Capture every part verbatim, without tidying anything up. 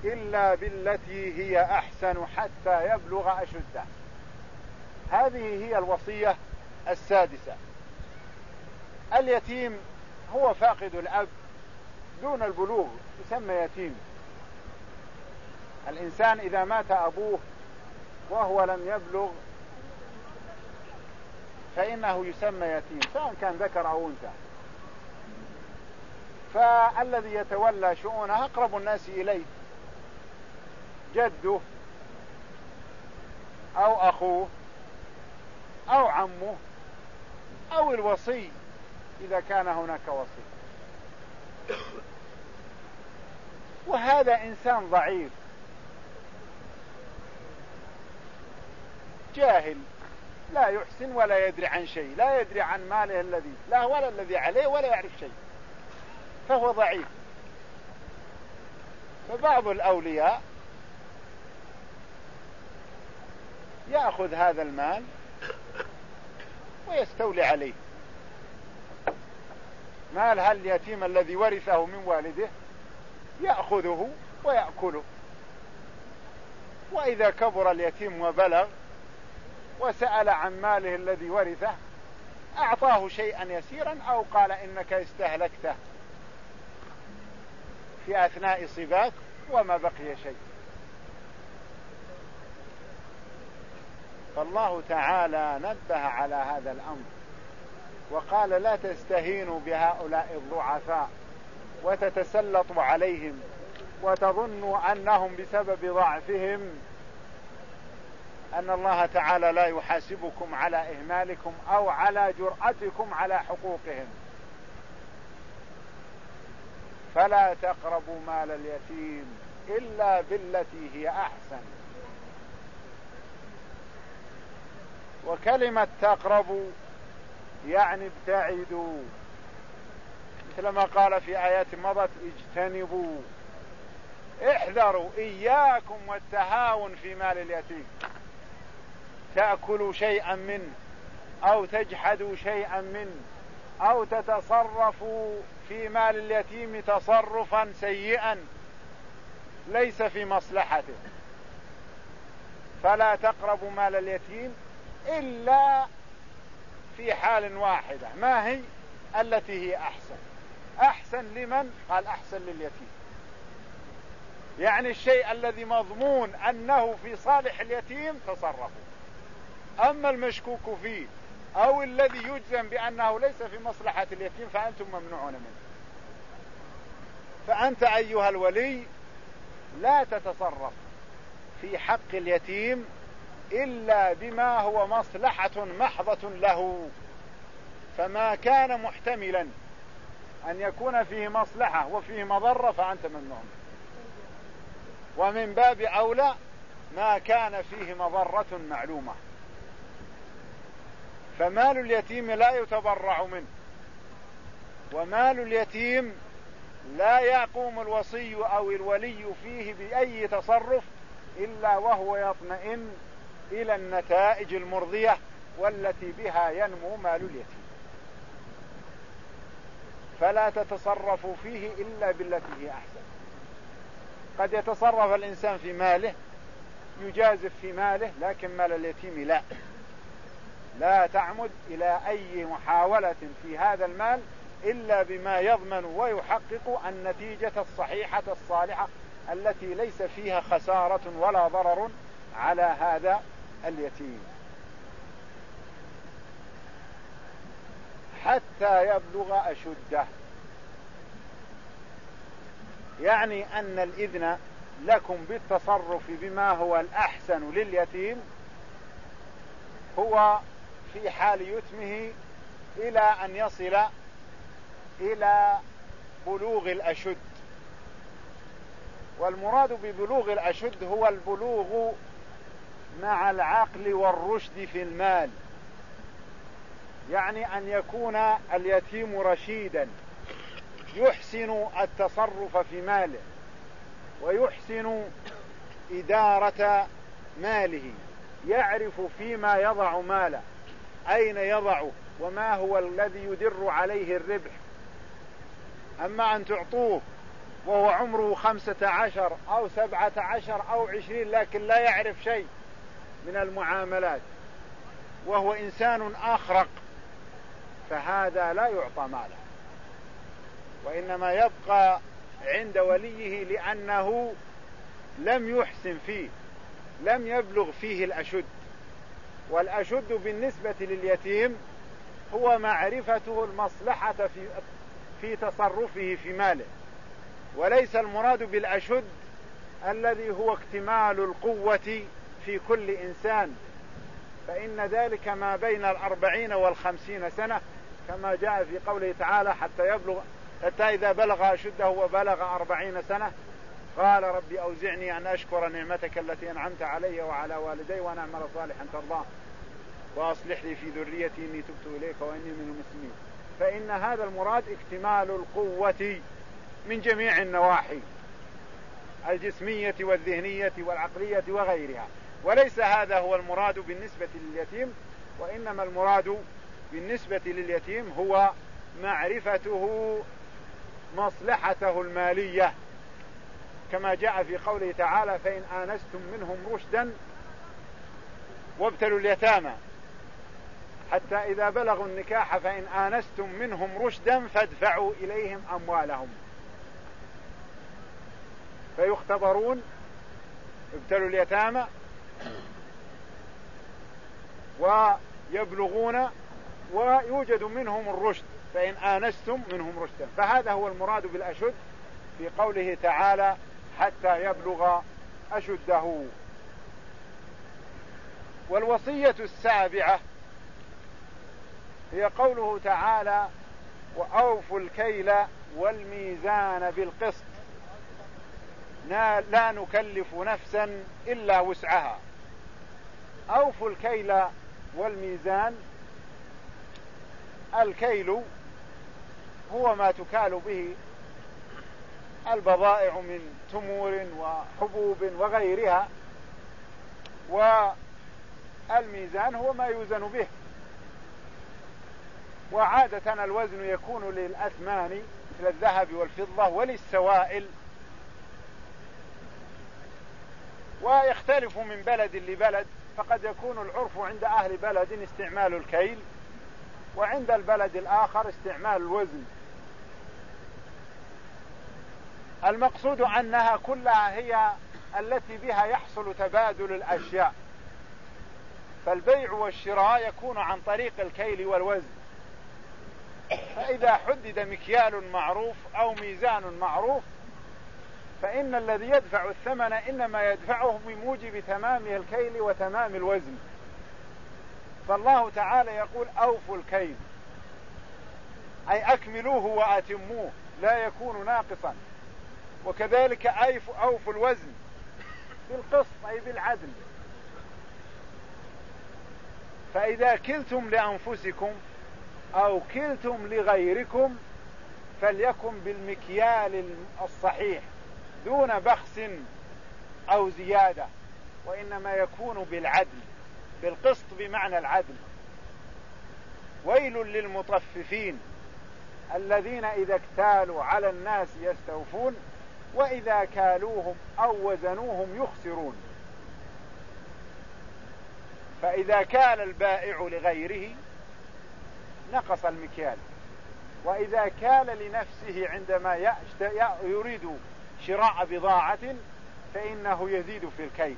إلا بالتي هي أحسن حتى يبلغ أشده. هذه هي الوصية السادسة. اليتيم هو فاقد الأب دون البلوغ يسمى يتيم. الإنسان إذا مات أبوه وهو لم يبلغ فإنه يسمى يتيم سواء كان ذكر أو أنثى. فالذي يتولى شؤونه أقرب الناس إليه، جده أو أخوه أو عمه أو الوصي إذا كان هناك وصي. وهذا إنسان ضعيف جاهل لا يحسن ولا يدري عن شيء، لا يدري عن ماله الذي لا ولا الذي عليه ولا يعرف شيء، فهو ضعيف. فبعض الأولياء يأخذ هذا المال ويستولي عليه، مال هل اليتيم الذي ورثه من والده يأخذه ويأكله. وإذا كبر اليتيم وبلغ وسأل عن ماله الذي ورثه أعطاه شيئا يسيرا أو قال إنك استهلكته في أثناء صباك وما بقي شيء. فالله تعالى نبه على هذا الأمر وقال لا تستهينوا بهؤلاء الضعفاء وتتسلطوا عليهم وتظنوا أنهم بسبب ضعفهم أن الله تعالى لا يحاسبكم على إهمالكم أو على جرأتكم على حقوقهم. فلا تقربوا مال اليتيم إلا بالتي هي أحسن. وكلمة تقربوا يعني ابتعدوا، مثل ما قال في آيات مضت اجتنبوا، احذروا إياكم والتهاون في مال اليتيم، تأكلوا شيئا منه أو تجحدوا شيئا منه أو تتصرفوا في مال اليتيم تصرفا سيئا ليس في مصلحته. فلا تقربوا مال اليتيم إلا في حال واحدة، ما هي؟ التي هي أحسن. أحسن لمن؟ قال أحسن لليتيم، يعني الشيء الذي مضمون أنه في صالح اليتيم تصرفوا. أما المشكوك فيه أو الذي يجزم بأنه ليس في مصلحة اليتيم فأنتم ممنوعون منه. فأنت أيها الولي لا تتصرف في حق اليتيم إلا بما هو مصلحة محضة له. فما كان محتملا أن يكون فيه مصلحة وفيه مضرة فأنت ممنوع. ومن باب أولى ما كان فيه مضرة معلومة. فمال اليتيم لا يتبرع منه، ومال اليتيم لا يقوم الوصي أو الولي فيه بأي تصرف إلا وهو يطمئن إلى النتائج المرضية والتي بها ينمو مال اليتيم. فلا تتصرفوا فيه إلا بالتي هي أحسن. قد يتصرف الإنسان في ماله يجازف في ماله، لكن مال اليتيم لا لا تعمد إلى أي محاولة في هذا المال إلا بما يضمن ويحقق النتيجة الصحيحة الصالحة التي ليس فيها خسارة ولا ضرر على هذا اليتيم حتى يبلغ أشده. يعني أن الإذن لكم بالتصرف بما هو الأحسن لليتيم هو في حال يتمه إلى أن يصل إلى بلوغ الأشد. والمراد ببلوغ الأشد هو البلوغ مع العقل والرشد في المال، يعني أن يكون اليتيم رشيدا يحسن التصرف في ماله ويحسن إدارة ماله، يعرف فيما يضع ماله أين يضعه وما هو الذي يدر عليه الربح. أما أن تعطوه وهو عمره خمسة عشر أو سبعة عشر أو عشرين لكن لا يعرف شيء من المعاملات وهو إنسان أخرق، فهذا لا يعطى ماله، وإنما يبقى عند وليه لأنه لم يحسن فيه، لم يبلغ فيه الأشد. والأشد بالنسبة لليتيم هو معرفته المصلحة في في تصرفه في ماله، وليس المراد بالأشد الذي هو اكتمال القوة في كل إنسان، فإن ذلك ما بين الأربعين والخمسين سنة كما جاء في قوله تعالى حتى يبلغ حتى إذا بلغ أشده وبلغ أربعين سنة قال ربي أوزعني أن أشكر نعمتك التي أنعمت علي وعلى والدي وأن أعمل صالحا ترضاه وأصلح لي في ذريتي إني تبت إليك وإني من المسلمين. فإن هذا المراد اكتمال القوة من جميع النواحي الجسمية والذهنية والعقلية وغيرها، وليس هذا هو المراد بالنسبة لليتيم، وإنما المراد بالنسبة لليتيم هو معرفته مصلحته المالية كما جاء في قوله تعالى فإن آنستم منهم رشدا وابتلوا اليتامى حتى إذا بلغوا النكاح فإن آنستم منهم رشدا فادفعوا إليهم أموالهم فيختبرون، ابتلوا اليتامى ويبلغون ويوجد منهم الرشد فإن آنستم منهم رشدا. فهذا هو المراد بالأشد في قوله تعالى حتى يبلغ أشده. والوصية السابعة هي قوله تعالى وأوفوا الكيل والميزان بالقسط لا نكلف نفسا إلا وسعها. أوفوا الكيل والميزان، الكيل هو ما تكال به البضائع من تمور وحبوب وغيرها، والميزان هو ما يوزن به. وعادة الوزن يكون للأثمان مثل الذهب والفضة وللسوائل، ويختلف من بلد لبلد، فقد يكون العرف عند أهل بلد استعمال الكيل وعند البلد الآخر استعمال الوزن. المقصود أنها كلها هي التي بها يحصل تبادل الأشياء، فالبيع والشراء يكون عن طريق الكيل والوزن. فإذا حدد مكيال معروف أو ميزان معروف فإن الذي يدفع الثمن إنما يدفعه بموجب تمام الكيل وتمام الوزن. فالله تعالى يقول أوفوا الكيل أي أكملوه وأتموه لا يكون ناقصا، وكذلك أوفوا الوزن بالقسط أي بالعدل. فإذا كلتم لأنفسكم أو كلتم لغيركم فليكن بالمكيال الصحيح دون بخس أو زيادة، وإنما يكون بالعدل، بالقسط بمعنى العدل. ويل للمطففين الذين إذا اكتالوا على الناس يستوفون وإذا كالوهم أو وزنوهم يخسرون. فإذا كال البائع لغيره نقص المكيال، وإذا كال لنفسه عندما يريد شراء بضاعة فإنه يزيد في الكيل.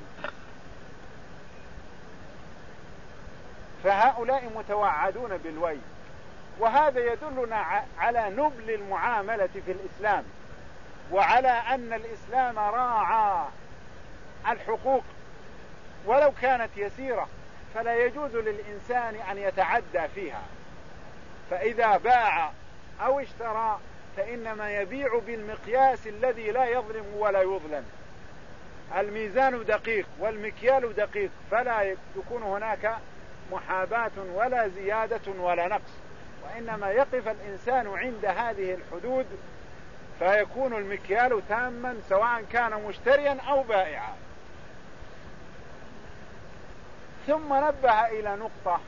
فهؤلاء متوعدون بالويل، وهذا يدلنا على نبل المعاملة في الإسلام، وعلى أن الإسلام راعى الحقوق ولو كانت يسيرة، فلا يجوز للإنسان أن يتعدى فيها. فإذا باع أو اشترى فإنما يبيع بالمقياس الذي لا يظلم ولا يظلم. الميزان دقيق والمكيال دقيق، فلا يكون هناك محاباة ولا زيادة ولا نقص، وإنما يقف الإنسان عند هذه الحدود فيكون المكيال تاما سواء كان مشتريا أو بائعا. ثم نبه إلى نقطة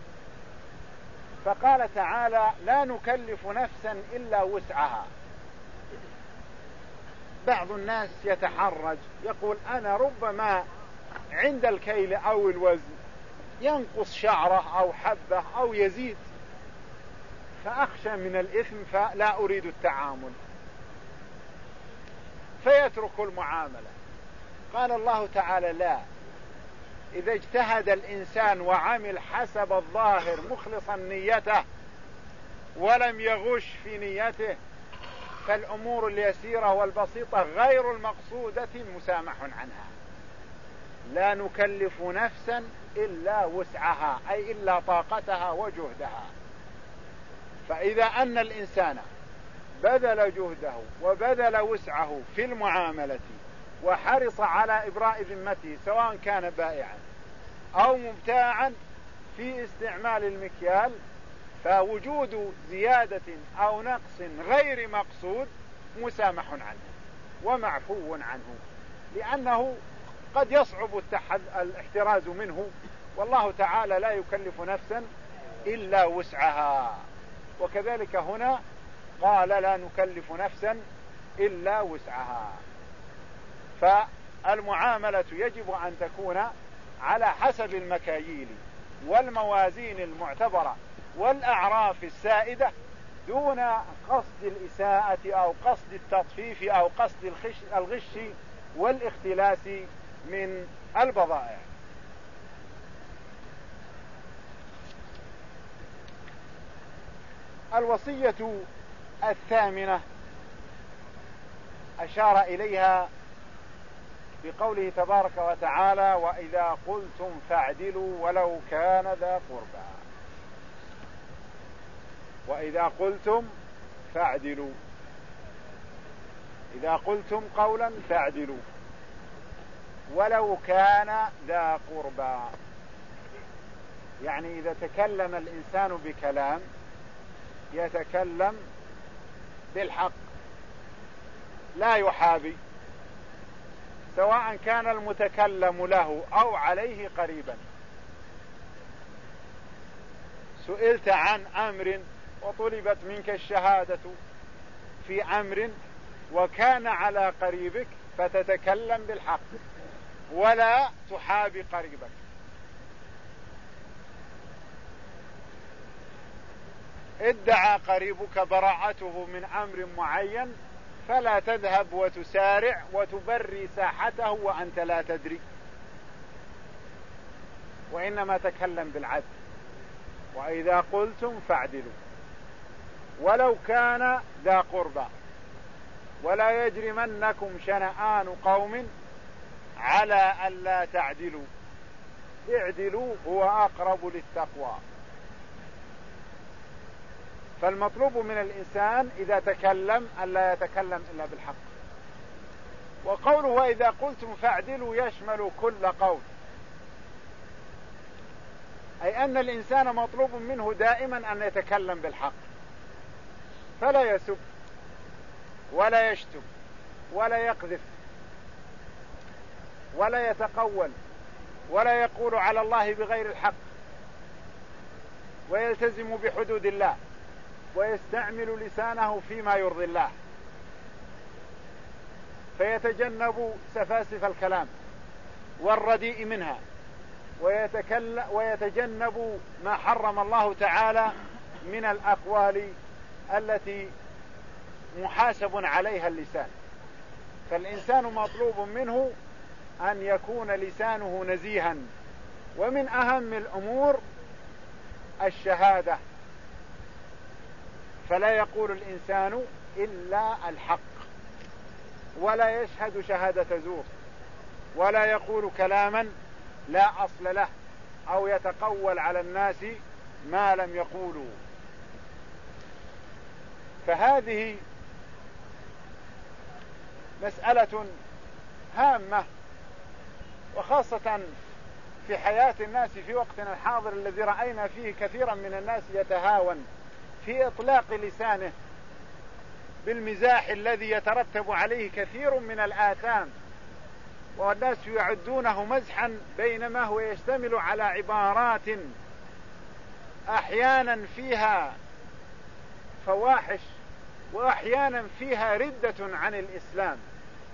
فقال تعالى لا نكلف نفسا إلا وسعها. بعض الناس يتحرج يقول أنا ربما عند الكيل أو الوزن ينقص شعرة أو حبة أو يزيد، فأخشى من الإثم فلا أريد التعامل، فيترك المعاملة. قال الله تعالى لا، إذا اجتهد الإنسان وعمل حسب الظاهر مخلصا نيته ولم يغش في نيته فالأمور اليسيرة والبسيطة غير المقصودة مسامح عنها. لا نكلف نفسا إلا وسعها، أي إلا طاقتها وجهدها. فإذا أن الإنسان بذل جهده وبذل وسعه في المعاملة وحرص على إبراء ذمته سواء كان بائعا أو مبتاعا في استعمال المكيال، فوجود زيادة أو نقص غير مقصود مسامح عنه ومعفو عنه، لأنه قد يصعب الاحتراز منه، والله تعالى لا يكلف نفسا إلا وسعها. وكذلك هنا قال لا نكلف نفسا إلا وسعها. فالمعاملة يجب أن تكون على حسب المكاييل والموازين المعتبرة والأعراف السائدة، دون قصد الإساءة أو قصد التطفيف أو قصد الغش والاختلاس من البضائع. الوصية الثامنة أشار إليها بقوله تبارك وتعالى وإذا قلتم فاعدلوا ولو كان ذا قربى. وإذا قلتم فاعدلوا، إذا قلتم قولا فاعدلوا ولو كان ذا قربى، يعني إذا تكلم الإنسان بكلام يتكلم بالحق لا يحابي، سواء كان المتكلم له أو عليه قريبا. سئلت عن أمر وطلبت منك الشهادة في أمر وكان على قريبك فتتكلم بالحق ولا تحابي قريبك. ادعى قريبك براءته من أمر معين فلا تذهب وتسارع وتبري ساحته وأنت لا تدري، وإنما تكلم بالعدل. وإذا قلتم فاعدلوا ولو كان ذا قربى ولا يجرمنكم شنآن قوم على ألا تعدلوا اعدلوا هو أقرب للتقوى. فالمطلوب من الإنسان إذا تكلم ألا يتكلم إلا بالحق. وقوله وإذا قلتم فاعدلوا يشمل كل قول، أي أن الإنسان مطلوب منه دائما أن يتكلم بالحق، فلا يسب ولا يشتم ولا يقذف ولا يتقول ولا يقول على الله بغير الحق، ويلتزم بحدود الله ويستعمل لسانه فيما يرضي الله، فيتجنب سفاسف الكلام والرديء منها، ويتجنب ما حرم الله تعالى من الأقوال التي محاسب عليها اللسان. فالإنسان مطلوب منه أن يكون لسانه نزيها، ومن أهم الأمور الشهادة، فلا يقول الإنسان إلا الحق ولا يشهد شهادة زور ولا يقول كلاما لا أصل له أو يتقول على الناس ما لم يقولوا. فهذه مسألة هامة، وخاصة في حياة الناس في وقتنا الحاضر الذي رأينا فيه كثيرا من الناس يتهاون في إطلاق لسانه بالمزاح الذي يترتب عليه كثير من الآثام، والناس يعدونه مزحا بينما هو يشتمل على عبارات أحيانا فيها فواحش وأحيانا فيها ردة عن الإسلام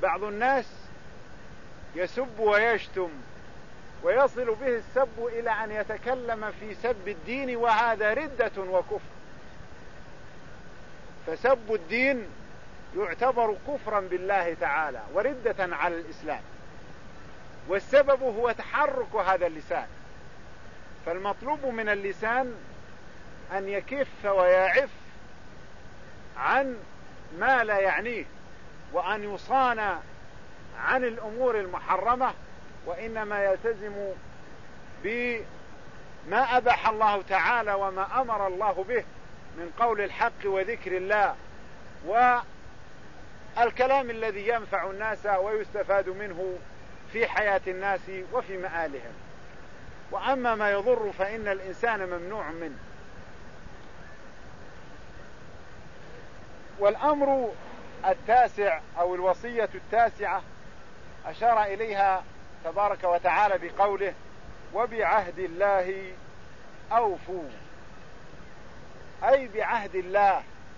بعض الناس يسب ويشتم ويصل به السب إلى أن يتكلم في سب الدين، وهذا ردة وكفر. فسب الدين يعتبر كفرا بالله تعالى وردة على الإسلام، والسبب هو تحرك هذا اللسان. فالمطلوب من اللسان أن يكف ويعف عن ما لا يعنيه، وأن يصان عن الأمور المحرمة، وإنما يلتزم بما أباح الله تعالى وما أمر الله به من قول الحق وذكر الله والكلام الذي ينفع الناس ويستفاد منه في حياة الناس وفي مآلهم. وأما ما يضر فإن الإنسان ممنوع منه. والأمر التاسع أو الوصية التاسعة أشار إليها تبارك وتعالى بقوله: وبعهد الله أوفوا، أي بعهد الله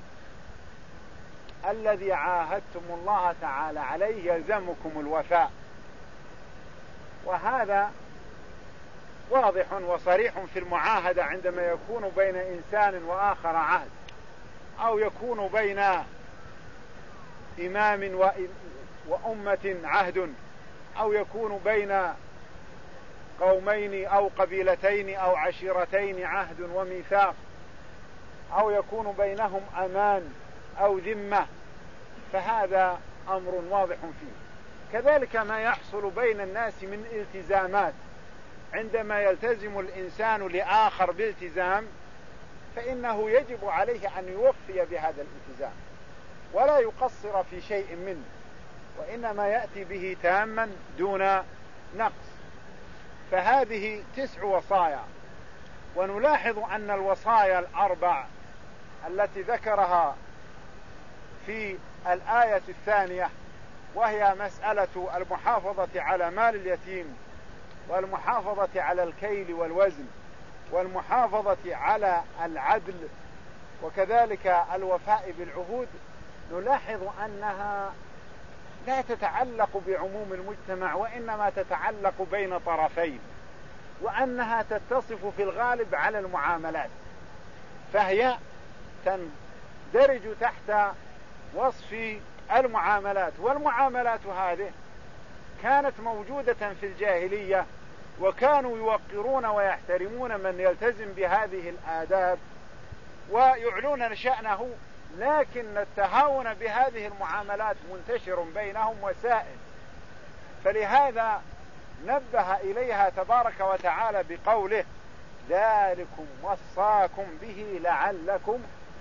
الذي عاهدتم الله تعالى عليه يلزمكم الوفاء. وهذا واضح وصريح في المعاهدة عندما يكون بين إنسان وآخر عهد، أو يكون بين إمام وأمة عهد، أو يكون بين قومين أو قبيلتين أو عشيرتين عهد وميثاق، أو يكون بينهم أمان أو ذمة، فهذا أمر واضح فيه. كذلك ما يحصل بين الناس من التزامات، عندما يلتزم الإنسان لآخر بالتزام فإنه يجب عليه أن يوفي بهذا الالتزام ولا يقصر في شيء منه، وإنما يأتي به تاما دون نقص. فهذه تسع وصايا. ونلاحظ أن الوصايا الأربع التي ذكرها في الآية الثانية، وهي مسألة المحافظة على مال اليتيم، والمحافظة على الكيل والوزن، والمحافظة على العدل، وكذلك الوفاء بالعهود، نلاحظ أنها لا تتعلق بعموم المجتمع، وإنما تتعلق بين طرفين، وأنها تتصف في الغالب على المعاملات، فهي تندرج تحت وصف المعاملات. والمعاملات هذه كانت موجودة في الجاهلية، وكانوا يوقرون ويحترمون من يلتزم بهذه الآداب ويعلون شأنه، لكن التهاون بهذه المعاملات منتشر بينهم وسائد. فلهذا نبه إليها تبارك وتعالى بقوله: ذلكم وصاكم به لعلكم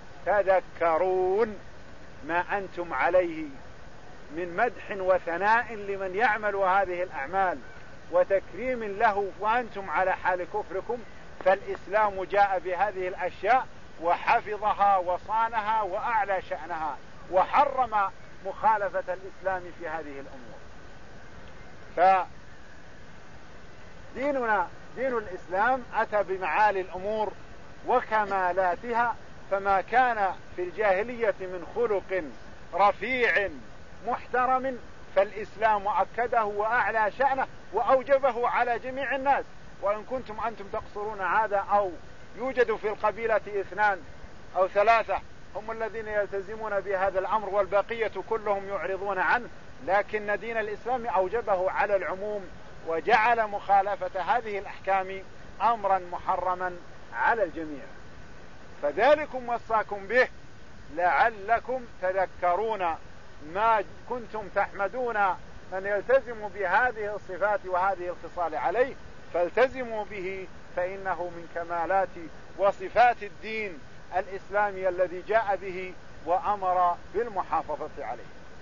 تذكرون. ما أنتم عليه من مدح وثناء لمن يعمل هذه الأعمال وتكريم له وأنتم على حال كفركم، فالإسلام جاء بهذه الأشياء وحفظها وصانها وأعلى شأنها، وحرم مخالفة الإسلام في هذه الأمور. فديننا دين الإسلام أتى بمعالي الأمور وكمالاتها، فما كان في الجاهلية من خلق رفيع محترم فالإسلام أكده وأعلى شأنه وأوجبه على جميع الناس. وإن كنتم أنتم تقصرون هذا، أو يوجد في القبيلة اثنان أو ثلاثة هم الذين يلتزمون بهذا الأمر والبقية كلهم يعرضون عنه، لكن دين الإسلام أوجبه على العموم وجعل مخالفة هذه الأحكام أمرا محرما على الجميع. فذلكم وصاكم به لعلكم تذكرون، ما كنتم تحمدون من يلتزم بهذه الصفات وهذه الخصال عليه فالتزموا به، فإنه من كمالات وصفات الدين الإسلامي الذي جاء به وأمر بالمحافظة عليه.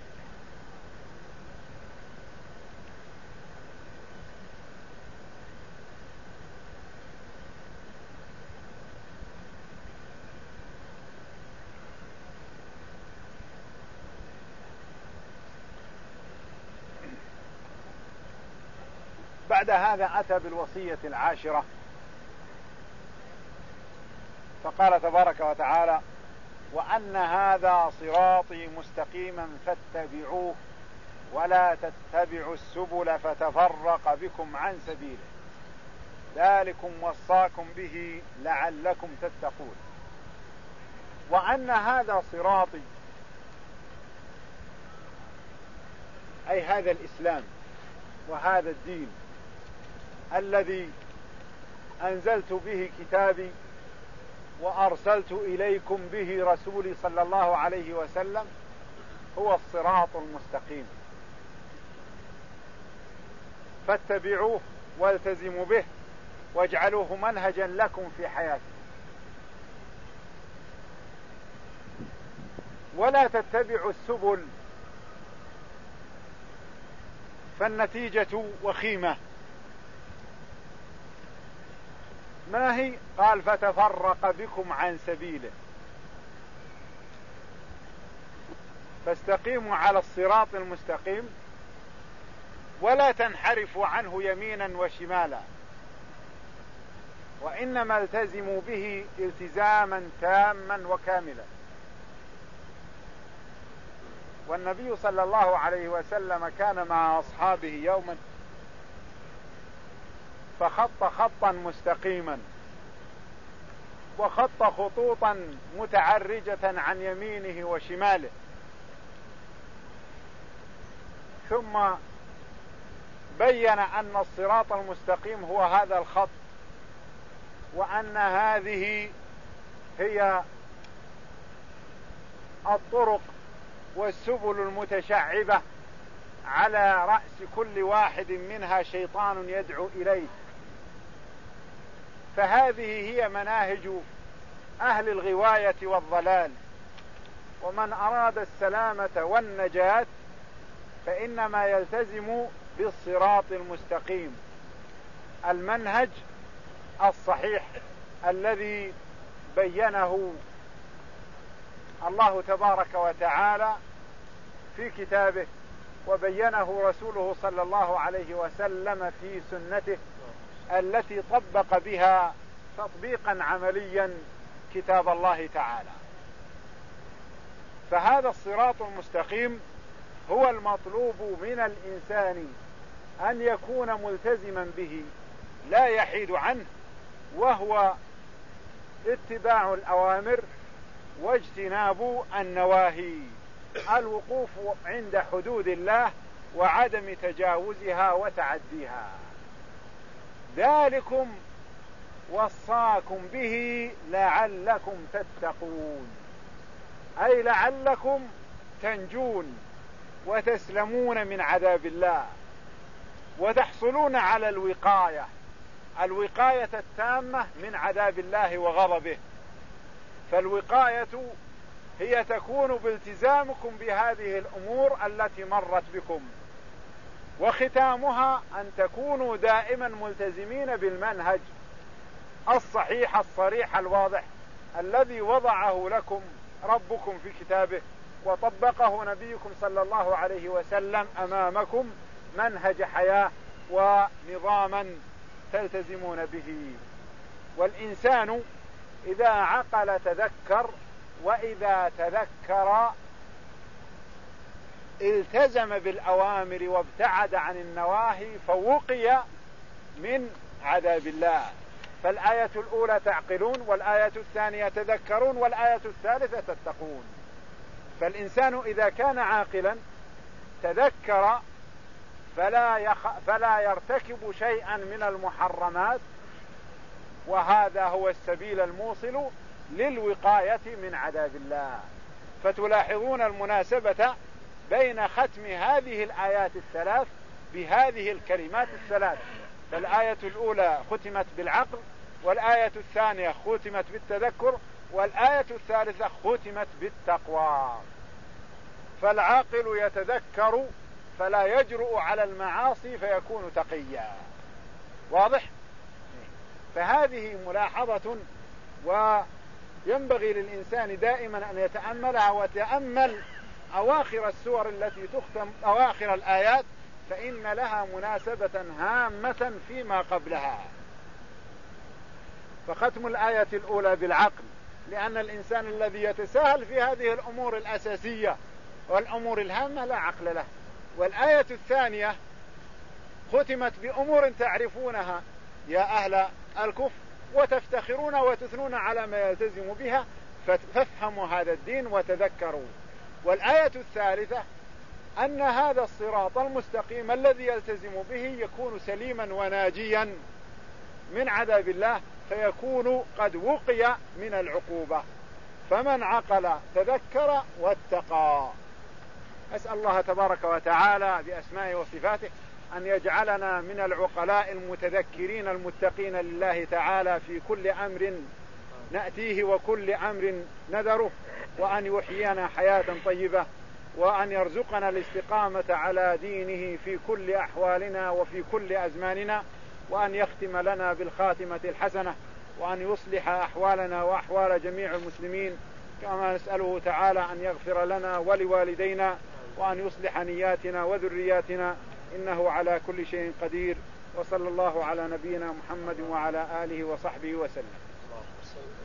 بعد هذا أتى بالوصية العاشرة، فقال تبارك وتعالى: وأن هذا صراطي مستقيما فاتبعوه ولا تتبعوا السبل فتفرق بكم عن سبيله ذلكم وصاكم به لعلكم تتقون. وأن هذا صراطي، أي هذا الإسلام وهذا الدين الذي أنزلت به كتابي وأرسلت إليكم به رسولي صلى الله عليه وسلم، هو الصراط المستقيم، فاتبعوه والتزموا به واجعلوه منهجا لكم في حياتكم، ولا تتبعوا السبل فالنتيجة وخيمة. ما هي؟ قال فتفرق بكم عن سبيله، فاستقيموا على الصراط المستقيم ولا تنحرفوا عنه يمينا وشمالا، وإنما التزموا به التزاما تاما وكاملا. والنبي صلى الله عليه وسلم كان مع أصحابه يوما فخط خطا مستقيما وخط خطوطا متعرجة عن يمينه وشماله، ثم بين أن الصراط المستقيم هو هذا الخط، وأن هذه هي الطرق والسبل المتشعبة على رأس كل واحد منها شيطان يدعو إليه، فهذه هي مناهج أهل الغواية والضلال. ومن أراد السلامة والنجاة فإنما يلتزم بالصراط المستقيم، المنهج الصحيح الذي بينه الله تبارك وتعالى في كتابه وبينه رسوله صلى الله عليه وسلم في سنته التي طبق بها تطبيقا عمليا كتاب الله تعالى. فهذا الصراط المستقيم هو المطلوب من الإنسان أن يكون ملتزما به لا يحيد عنه، وهو اتباع الأوامر واجتناب النواهي، الوقوف عند حدود الله وعدم تجاوزها وتعديها. ذلكم وصاكم به لعلكم تتقون، أي لعلكم تنجون وتسلمون من عذاب الله وتحصلون على الوقاية، الوقاية التامة من عذاب الله وغضبه. فالوقاية هي تكون بالتزامكم بهذه الأمور التي مرت بكم، وختامها أن تكونوا دائما ملتزمين بالمنهج الصحيح الصريح الواضح الذي وضعه لكم ربكم في كتابه وطبقه نبيكم صلى الله عليه وسلم أمامكم، منهج حياة ونظاما تلتزمون به. والإنسان إذا عقل تذكر، وإذا تذكر التزم بالأوامر وابتعد عن النواهي فوقي من عذاب الله. فالآية الأولى تعقلون، والآية الثانية تذكرون، والآية الثالثة تتقون. فالإنسان إذا كان عاقلا تذكر فلا, يخ... فلا يرتكب شيئا من المحرمات، وهذا هو السبيل الموصل للوقاية من عذاب الله. فتلاحظون المناسبة بين ختم هذه الآيات الثلاث بهذه الكلمات الثلاث، فالآية الأولى ختمت بالعقل، والآية الثانية ختمت بالتذكر، والآية الثالثة ختمت بالتقوى. فالعاقل يتذكر فلا يجرؤ على المعاصي فيكون تقيا. واضح؟ فهذه ملاحظة وينبغي للإنسان دائما أن يتأملها، وتأمل أواخر السور التي تختم، أواخر الآيات، فإن لها مناسبة هامة فيما قبلها. فختم الآية الأولى بالعقل، لأن الإنسان الذي يتساهل في هذه الأمور الأساسية والأمور الهامة لا عقل له، والآية الثانية ختمت بأمور تعرفونها يا أهل الكفر وتفتخرون وتثنون على ما يلتزم بها فافهموا هذا الدين وتذكروا. والآية الثالثة أن هذا الصراط المستقيم الذي يلتزم به يكون سليما وناجيا من عذاب الله، فيكون قد وقي من العقوبة. فمن عقل تذكر واتقى. أسأل الله تبارك وتعالى بأسمائه وصفاته أن يجعلنا من العقلاء المتذكرين المتقين لله تعالى في كل أمر نأتيه وكل أمر نذره، وأن يحيينا حياة طيبة، وأن يرزقنا الاستقامة على دينه في كل أحوالنا وفي كل أزماننا، وأن يختم لنا بالخاتمة الحسنة، وأن يصلح أحوالنا وأحوال جميع المسلمين، كما نسأله تعالى أن يغفر لنا ولوالدينا، وأن يصلح نياتنا وذرياتنا، إنه على كل شيء قدير. وصلى الله على نبينا محمد وعلى آله وصحبه وسلم.